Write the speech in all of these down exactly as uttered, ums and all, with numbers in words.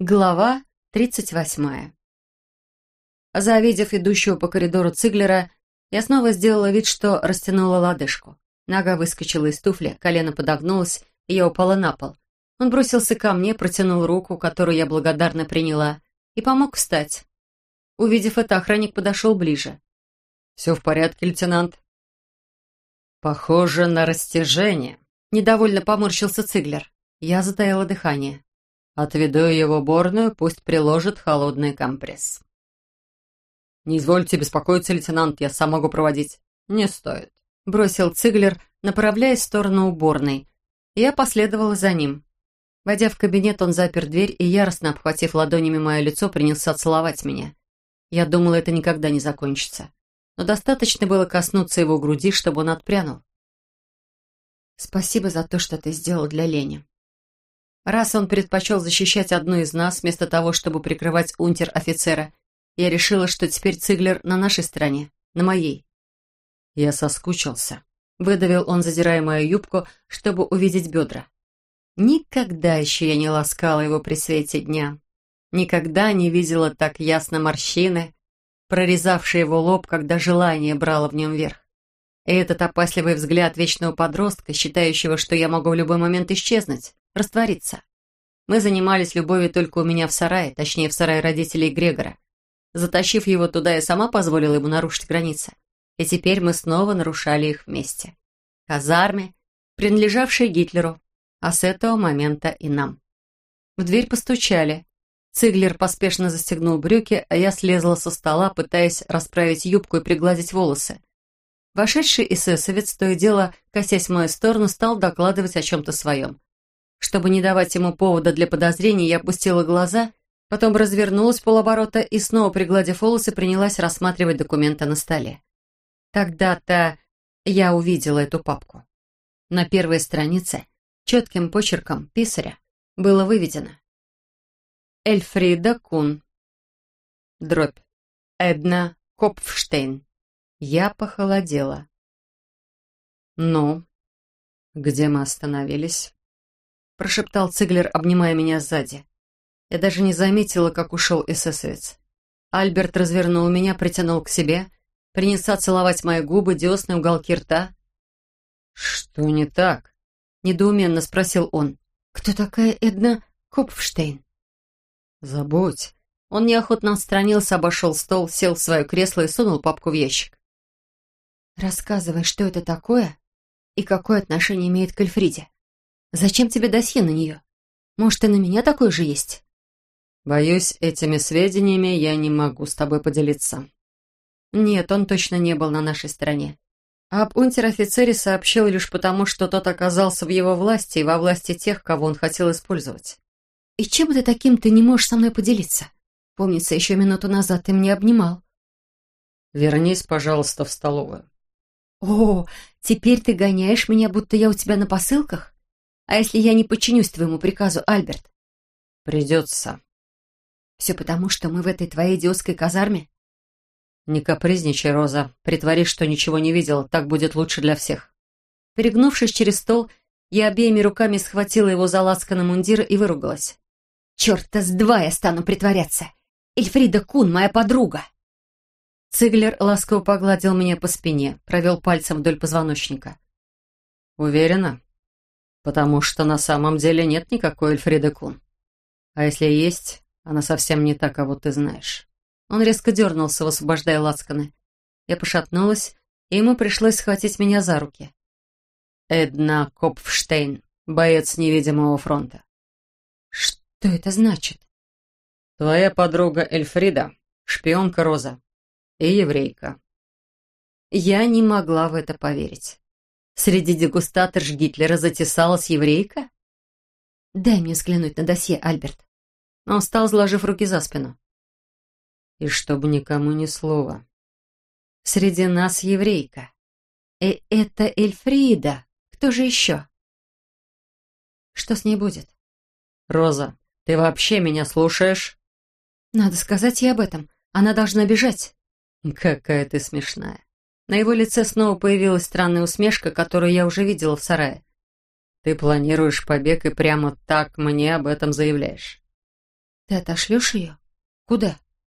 Глава тридцать восьмая. Завидев идущего по коридору Циглера, я снова сделала вид, что растянула лодыжку. Нога выскочила из туфли, колено подогнулось, и я упала на пол. Он бросился ко мне, протянул руку, которую я благодарно приняла, и помог встать. Увидев это, охранник подошел ближе. «Все в порядке, лейтенант?» «Похоже на растяжение», — недовольно поморщился Циглер. Я затаила дыхание. «Отведу его в уборную, пусть приложит холодный компресс». «Не извольте беспокоиться, лейтенант, я сам могу проводить». «Не стоит», — бросил Циглер, направляясь в сторону уборной. Я последовала за ним. Войдя в кабинет, он запер дверь и, яростно обхватив ладонями мое лицо, принялся целовать меня. Я думала, это никогда не закончится. Но достаточно было коснуться его груди, чтобы он отпрянул. «Спасибо за то, что ты сделал для Лени». Раз он предпочел защищать одну из нас, вместо того, чтобы прикрывать унтер-офицера, я решила, что теперь Циглер на нашей стороне, на моей. «Я соскучился», — выдавил он, задирая мою юбку, чтобы увидеть бедра. Никогда еще я не ласкала его при свете дня. Никогда не видела так ясно морщины, прорезавшие его лоб, когда желание брало в нем верх. И этот опасливый взгляд вечного подростка, считающего, что я могу в любой момент исчезнуть, раствориться. Мы занимались любовью только у меня в сарае, точнее, в сарае родителей Грегора. Затащив его туда, я сама позволила ему нарушить границы. И теперь мы снова нарушали их вместе. Казарме, принадлежавшей Гитлеру, а с этого момента и нам. В дверь постучали. Циглер поспешно застегнул брюки, а я слезла со стола, пытаясь расправить юбку и пригладить волосы. Вошедший эсэсовец, то и дело, косясь в мою сторону, стал докладывать о чем-то своем. Чтобы не давать ему повода для подозрений, я опустила глаза, потом развернулась полоборота и, снова пригладив волосы, принялась рассматривать документы на столе. Тогда-то я увидела эту папку. На первой странице четким почерком писаря было выведено: Эльфрида Кун. Дробь. Эдна Копфштейн. Я похолодела. «Ну, где мы остановились?» Прошептал Циглер, обнимая меня сзади. Я даже не заметила, как ушел эсэсовец. Альберт развернул меня, притянул к себе, принялся целовать мои губы, десны, уголки рта. «Что не так?» — недоуменно спросил он. «Кто такая Эдна Копфштейн?» «Забудь». Он неохотно отстранился, обошел стол, сел в свое кресло и сунул папку в ящик. «Рассказывай, что это такое и какое отношение имеет к Эльфриде. Зачем тебе досье на нее? Может, и на меня такое же есть?» «Боюсь, этими сведениями я не могу с тобой поделиться». Нет, он точно не был на нашей стороне. А об унтер-офицере сообщил лишь потому, что тот оказался в его власти и во власти тех, кого он хотел использовать. «И чем это таким ты не можешь со мной поделиться? Помнится, еще минуту назад ты меня обнимал». «Вернись, пожалуйста, в столовую». «О, теперь ты гоняешь меня, будто я у тебя на посылках? А если я не подчинюсь твоему приказу, Альберт?» «Придется». «Все потому, что мы в этой твоей идиотской казарме?» «Не капризничай, Роза. Притворись, что ничего не видел. Так будет лучше для всех». Перегнувшись через стол, я обеими руками схватила его за лацканый мундир и выругалась. «Черт-то с два я стану притворяться! Эльфрида Кун, моя подруга!» Циглер ласково погладил меня по спине, провел пальцем вдоль позвоночника. «Уверена? Потому что на самом деле нет никакой Эльфриды Кун. А если есть, она совсем не та, кого ты знаешь». Он резко дернулся, высвобождая лацканы. Я пошатнулась, и ему пришлось схватить меня за руки. «Эдна Копфштейн, боец невидимого фронта». «Что это значит?» «Твоя подруга Эльфрида, шпионка Роза и еврейка». Я не могла в это поверить. Среди дегустаторш Гитлера затесалась еврейка? «Дай мне взглянуть на досье, Альберт». Он встал, сложив руки за спину. «И чтобы никому ни слова». «Среди нас еврейка. И это Эльфрида. Кто же еще?» «Что с ней будет?» «Роза, ты вообще меня слушаешь?» «Надо сказать ей об этом. Она должна бежать». «Какая ты смешная». На его лице снова появилась странная усмешка, которую я уже видела в сарае. «Ты планируешь побег и прямо так мне об этом заявляешь?» Ты отошлешь ее? Куда?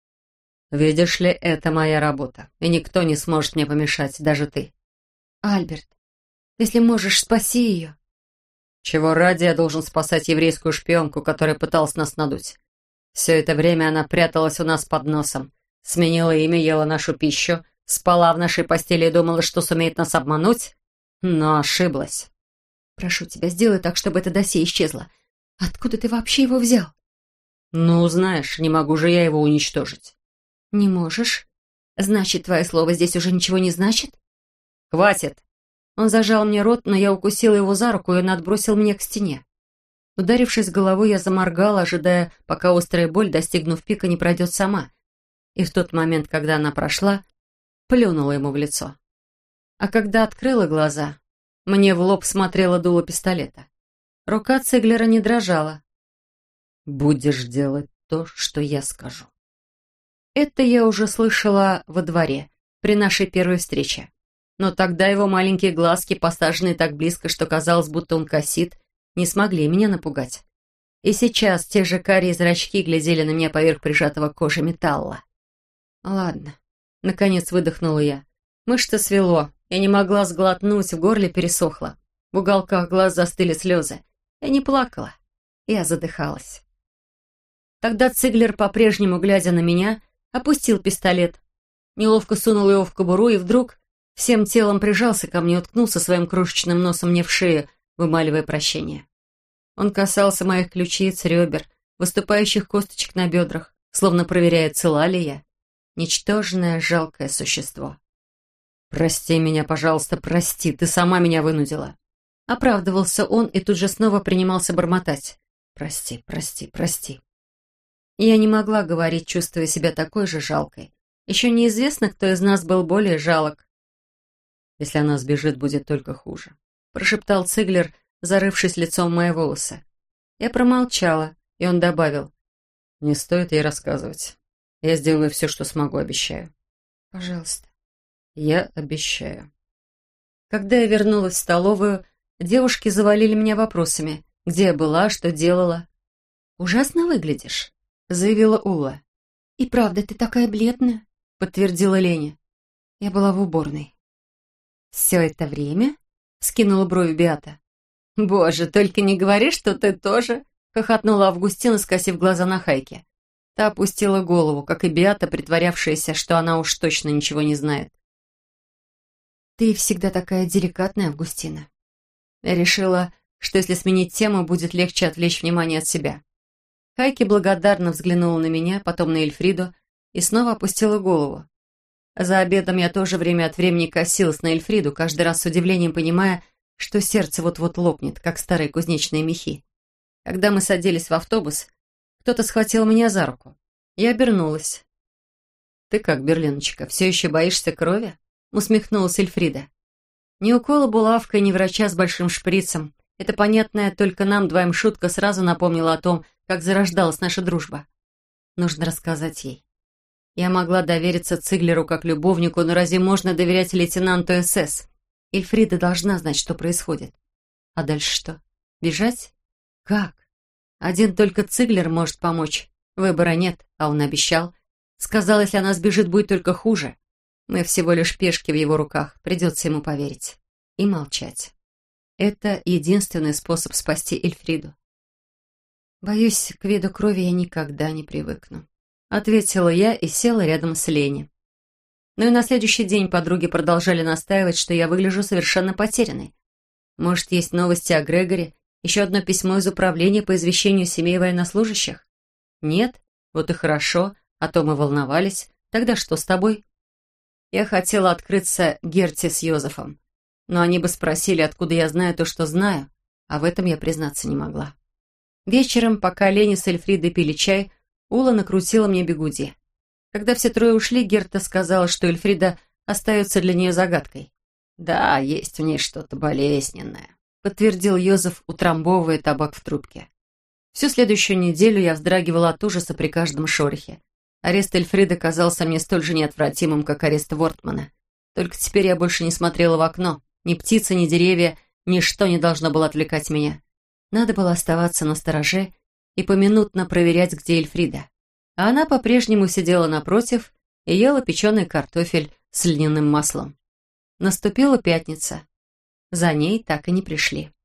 Видишь ли, это моя работа, и никто не сможет мне помешать, даже ты. Альберт, если можешь, спаси ее. Чего ради я должен спасать еврейскую шпионку, которая пыталась нас надуть? Все это время она пряталась у нас под носом, сменила имя, ела нашу пищу, спала в нашей постели и думала, что сумеет нас обмануть, но ошиблась. Прошу тебя, сделай так, чтобы это досье исчезло. Откуда ты вообще его взял? Ну, знаешь, не могу же я его уничтожить. Не можешь? Значит, твое слово здесь уже ничего не значит? Хватит! Он зажал мне рот, но я укусила его за руку, и он отбросил меня к стене. Ударившись головой, я заморгала, ожидая, пока острая боль, достигнув пика, не пройдет сама. И в тот момент, когда она прошла, плюнула ему в лицо. А когда открыла глаза, мне в лоб смотрело дуло пистолета. Рука Циглера не дрожала. «Будешь делать то, что я скажу». Это я уже слышала во дворе, при нашей первой встрече. Но тогда его маленькие глазки, посаженные так близко, что казалось, будто он косит, не смогли меня напугать. И сейчас те же карие зрачки глядели на меня поверх прижатого к коже металла. Ладно, наконец выдохнула я. Мышцы свело, я не могла сглотнуть, в горле пересохло. В уголках глаз застыли слезы. Я не плакала, я задыхалась. Тогда Циглер, по-прежнему глядя на меня, опустил пистолет, неловко сунул его в кобуру и вдруг всем телом прижался ко мне и уткнулся своим крошечным носом мне в шею, вымаливая прощение. Он касался моих ключиц, ребер, выступающих косточек на бедрах, словно проверяя, цела ли я. Ничтожное, жалкое существо. «Прости меня, пожалуйста, прости, ты сама меня вынудила». Оправдывался он и тут же снова принимался бормотать. «Прости, прости, прости». Я не могла говорить, чувствуя себя такой же жалкой. Еще неизвестно, кто из нас был более жалок. «Если она сбежит, будет только хуже», — прошептал Циглер, зарывшись лицом в мои волосы. Я промолчала, и он добавил. «Не стоит ей рассказывать. Я сделаю все, что смогу, обещаю». «Пожалуйста». «Я обещаю». Когда я вернулась в столовую, девушки завалили меня вопросами. Где я была, что делала. «Ужасно выглядишь», — заявила Ула. «И правда, ты такая бледная», — подтвердила Леня. Я была в уборной. «Все это время?» — скинула брови Беата. «Боже, только не говори, что ты тоже!» — хохотнула Августина, скосив глаза на Хайке. Та опустила голову, как и Беата, притворявшаяся, что она уж точно ничего не знает. «Ты всегда такая деликатная, Августина». Я решила, что если сменить тему, будет легче отвлечь внимание от себя. Хайки благодарно взглянула на меня, потом на Эльфриду и снова опустила голову. За обедом я тоже время от времени косилась на Эльфриду, каждый раз с удивлением понимая, что сердце вот-вот лопнет, как старые кузнечные мехи. Когда мы садились в автобус, кто-то схватил меня за руку. Я обернулась. «Ты как, Берлиночка, все еще боишься крови?» — усмехнулась Эльфрида. Ни укола булавкой, ни врача с большим шприцем. Эта понятная только нам двоим шутка сразу напомнила о том, как зарождалась наша дружба. Нужно рассказать ей. Я могла довериться Циглеру как любовнику, но разве можно доверять лейтенанту СС? Эльфрида должна знать, что происходит. А дальше что? Бежать? Как? Один только Циглер может помочь. Выбора нет, а он обещал. Сказал, если она сбежит, будет только хуже. Мы всего лишь пешки в его руках. Придется ему поверить. И молчать. Это единственный способ спасти Эльфриду. Боюсь, к виду крови я никогда не привыкну. Ответила я и села рядом с Лени. Но и на следующий день подруги продолжали настаивать, что я выгляжу совершенно потерянной. Может, есть новости о Грегоре? Еще одно письмо из управления по извещению семей военнослужащих? Нет? Вот и хорошо, а то мы волновались. Тогда что с тобой? Я хотела открыться Герте с Йозефом, но они бы спросили, откуда я знаю то, что знаю, а в этом я признаться не могла. Вечером, пока Лени с Эльфридой пили чай, Ула накрутила мне бигуди. Когда все трое ушли, Герта сказала, что Эльфрида остается для нее загадкой. «Да, есть в ней что-то болезненное», — подтвердил Йозеф, утрамбовывая табак в трубке. Всю следующую неделю я вздрагивала от ужаса при каждом шорохе. Арест Эльфриды казался мне столь же неотвратимым, как арест Вортмана. Только теперь я больше не смотрела в окно. Ни птицы, ни деревья, ничто не должно было отвлекать меня. Надо было оставаться настороже и поминутно проверять, где Эльфрида. А она по-прежнему сидела напротив и ела печеный картофель с льняным маслом. Наступила пятница. За ней так и не пришли.